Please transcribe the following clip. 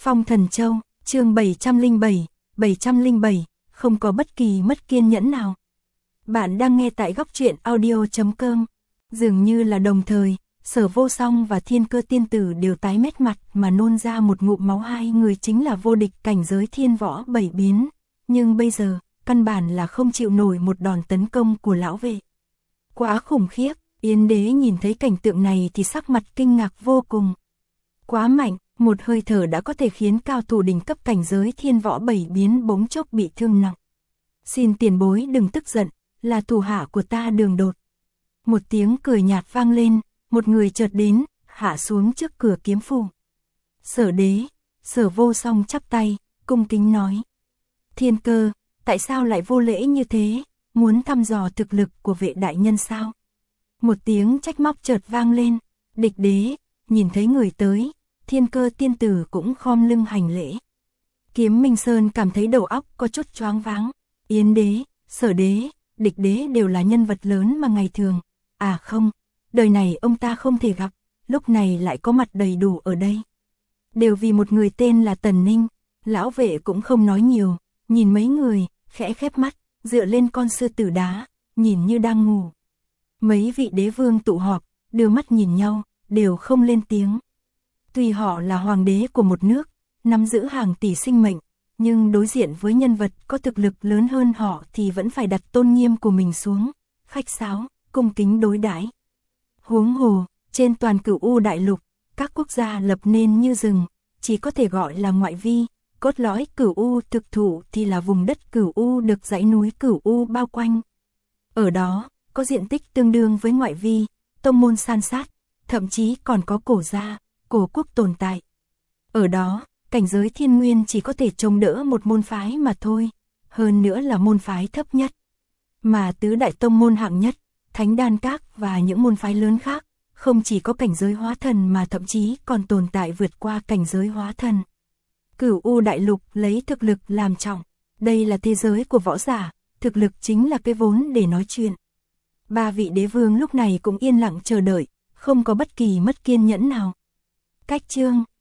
Phong Thần Châu, chương 707, không có bất kỳ mất kiên nhẫn nào. Bạn đang nghe tại góc truyện audio.com. Dường như là đồng thời, Sở Vô Song và Thiên Cơ Tiên Tử đều tái mét mặt mà nôn ra một ngụm máu. Hai người chính là vô địch cảnh giới thiên võ bảy biến, nhưng bây giờ, căn bản là không chịu nổi một đòn tấn công của lão vệ. Quá khủng khiếp, Yến Đế nhìn thấy cảnh tượng này thì sắc mặt kinh ngạc vô cùng. Quá mạnh, một hơi thở đã có thể khiến cao thủ đỉnh cấp cảnh giới thiên võ bảy biến bỗng chốc bị thương nặng. Xin tiền bối đừng tức giận, là thủ hạ của ta Đường Đột. Một tiếng cười nhạt vang lên, một người chợt đến, hạ xuống trước cửa kiếm phủ. Sở Đế, Sở Vô Song chắp tay, cung kính nói. Thiên Cơ, tại sao lại vô lễ như thế, muốn thăm dò thực lực của vệ đại nhân sao? Một tiếng trách móc chợt vang lên, Địch Đế, nhìn thấy người tới, Thiên Cơ Tiên Tử cũng khom lưng hành lễ. Kiếm Minh Sơn cảm thấy đầu óc có chút choáng váng, Yến Đế, Sở Đế, Địch Đế đều là nhân vật lớn mà ngày thường, à không, đời này ông ta không thể gặp, lúc này lại có mặt đầy đủ ở đây. Đều vì một người tên là Tần Ninh, lão vệ cũng không nói nhiều, nhìn mấy người, khẽ khép mắt, dựa lên con sư tử đá, nhìn như đang ngủ. Mấy vị đế vương tụ họp, đưa mắt nhìn nhau, đều không lên tiếng. Tuy họ là hoàng đế của một nước, nắm giữ hàng tỷ sinh mệnh, nhưng đối diện với nhân vật có thực lực lớn hơn họ thì vẫn phải đặt tôn nghiêm của mình xuống, khách sáo, cung kính đối đãi. Huống hồ, trên toàn Cửu U đại lục, các quốc gia lập nên như rừng, chỉ có thể gọi là ngoại vi, cốt lõi Cửu U thực thụ thì là vùng đất Cửu U được dãy núi Cửu U bao quanh. Ở đó, có diện tích tương đương với ngoại vi, tông môn san sát, thậm chí còn có cổ gia, cổ quốc tồn tại. Ở đó, cảnh giới thiên nguyên chỉ có thể chống đỡ một môn phái mà thôi, hơn nữa là môn phái thấp nhất. Mà tứ đại tông môn hạng nhất, Thánh Đan Các và những môn phái lớn khác, không chỉ có cảnh giới hóa thần mà thậm chí còn tồn tại vượt qua cảnh giới hóa thần. Cửu U đại lục lấy thực lực làm trọng, đây là thế giới của võ giả, thực lực chính là cái vốn để nói chuyện. Ba vị đế vương lúc này cũng yên lặng chờ đợi, không có bất kỳ mất kiên nhẫn nào. Cách chương